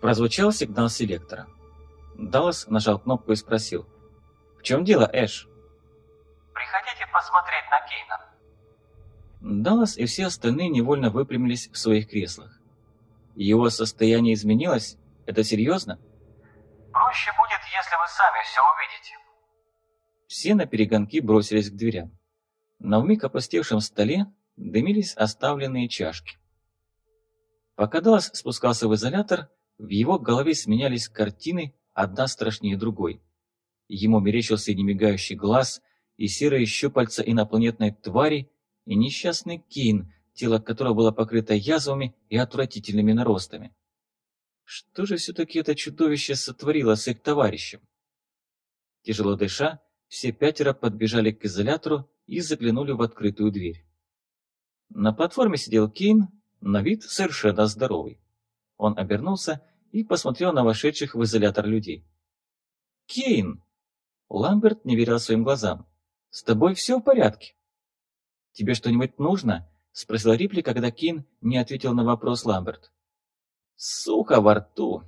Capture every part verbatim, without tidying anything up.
Прозвучал сигнал селектора. Даллас нажал кнопку и спросил. «В чем дело, Эш?» «Приходите посмотреть на Кейна». Даллас и все остальные невольно выпрямились в своих креслах. Его состояние изменилось? Это серьезно? «Проще будет, если вы сами все увидите». Все наперегонки бросились к дверям. На вмиг опустевшем столе дымились оставленные чашки. Пока Даллас спускался в изолятор, в его голове сменялись картины, одна страшнее другой. Ему мерещился немигающий глаз, и серые щупальца инопланетной твари, и несчастный Кейн, тело которого было покрыто язвами и отвратительными наростами. Что же все-таки это чудовище сотворило с их товарищем? Тяжело дыша, все пятеро подбежали к изолятору и заглянули в открытую дверь. На платформе сидел Кейн, на вид совершенно здоровый. Он обернулся и посмотрел на вошедших в изолятор людей. «Кейн!» Ламберт не верил своим глазам. «С тобой все в порядке?» «Тебе что-нибудь нужно?» — спросила Рипли, когда Кейн не ответил на вопрос Ламберт. «Сухо во рту!»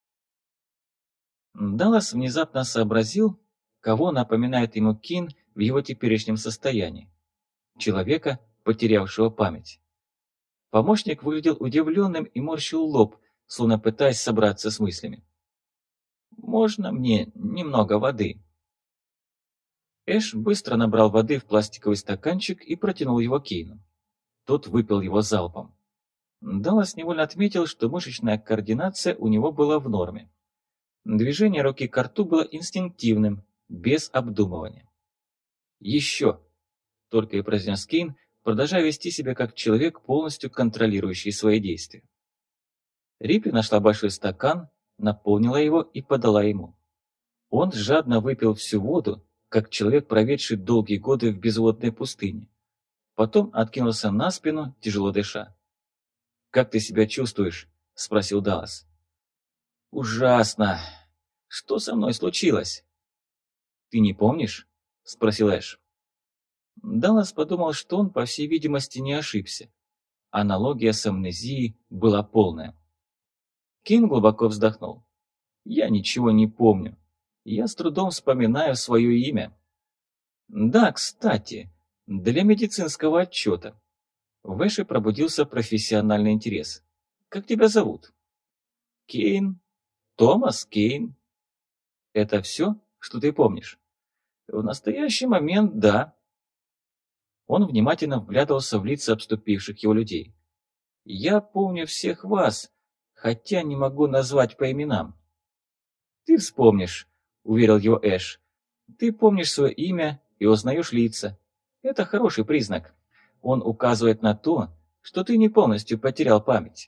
Даллас внезапно сообразил, кого напоминает ему Кейн в его теперешнем состоянии. Человека, потерявшего память. Помощник выглядел удивленным и морщил лоб, словно пытаясь собраться с мыслями. «Можно мне немного воды?» Эш быстро набрал воды в пластиковый стаканчик и протянул его Кейну. Тот выпил его залпом. Даллас невольно отметил, что мышечная координация у него была в норме. Движение руки к рту было инстинктивным, без обдумывания. «Еще!» — только и произнес Кейн, продолжая вести себя как человек, полностью контролирующий свои действия. Рипли нашла большой стакан, наполнила его и подала ему. Он жадно выпил всю воду, как человек, проведший долгие годы в безводной пустыне. Потом откинулся на спину, тяжело дыша. «Как ты себя чувствуешь?» — спросил Даллас. «Ужасно! Что со мной случилось?» «Ты не помнишь?» — спросил Эш. Даллас подумал, что он, по всей видимости, не ошибся. Аналогия с амнезией была полная. Кейн глубоко вздохнул. «Я ничего не помню. Я с трудом вспоминаю свое имя. Да, кстати, для медицинского отчета». В Эше пробудился профессиональный интерес. «Как тебя зовут?» «Кейн. Томас Кейн». «Это все, что ты помнишь?» «В настоящий момент, да». Он внимательно вглядывался в лица обступивших его людей. «Я помню всех вас, хотя не могу назвать по именам». «Ты вспомнишь», — уверил его Эш. «Ты помнишь свое имя и узнаешь лица. Это хороший признак. Он указывает на то, что ты не полностью потерял память».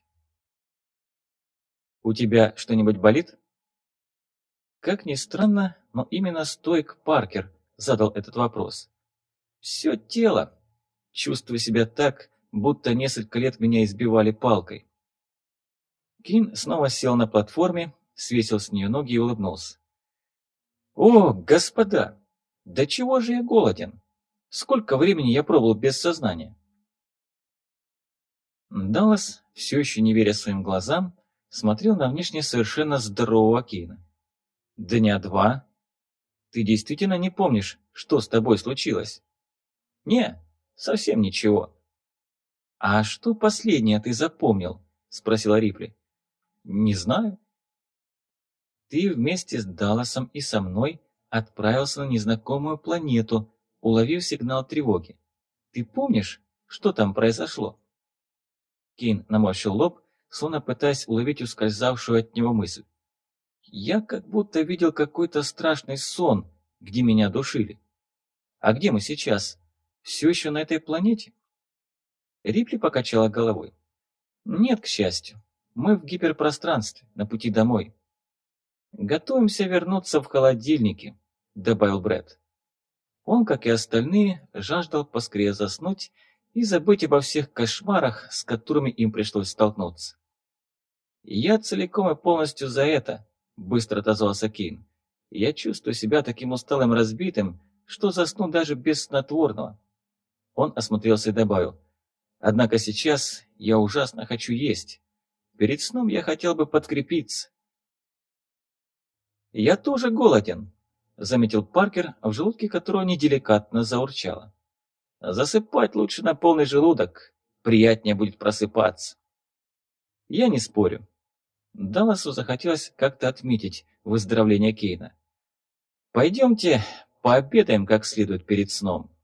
«У тебя что-нибудь болит?» Как ни странно, но именно Стойк Паркер задал этот вопрос. «Все тело. Чувствую себя так, будто несколько лет меня избивали палкой». Кейн снова сел на платформе, свесил с нее ноги и улыбнулся. «О, господа! Да чего же я голоден? Сколько времени я пробыл без сознания?» Даллас, все еще не веря своим глазам, смотрел на внешне совершенно здорового Кейна. «Дня два? Ты действительно не помнишь, что с тобой случилось?» «Не, совсем ничего». «А что последнее ты запомнил?» — спросила Рипли. «Не знаю». «Ты вместе с Далласом и со мной отправился на незнакомую планету, уловив сигнал тревоги. Ты помнишь, что там произошло?» Кейн наморщил лоб, словно пытаясь уловить ускользавшую от него мысль. «Я как будто видел какой-то страшный сон, где меня душили. А где мы сейчас? Все еще на этой планете?» Рипли покачала головой. «Нет, к счастью. Мы в гиперпространстве, на пути домой». «Готовимся вернуться в холодильники», — добавил Брэд. Он, как и остальные, жаждал поскорее заснуть и забыть обо всех кошмарах, с которыми им пришлось столкнуться. «Я целиком и полностью за это», — быстро отозвался Кейн. «Я чувствую себя таким усталым разбитым, что засну даже без снотворного». Он осмотрелся и добавил. «Однако сейчас я ужасно хочу есть. Перед сном я хотел бы подкрепиться, «Я тоже голоден», — заметил Паркер, в желудке которого неделикатно заурчало. «Засыпать лучше на полный желудок, приятнее будет просыпаться». Я не спорю. Далласу захотелось как-то отметить выздоровление Кейна. «Пойдемте пообедаем как следует перед сном».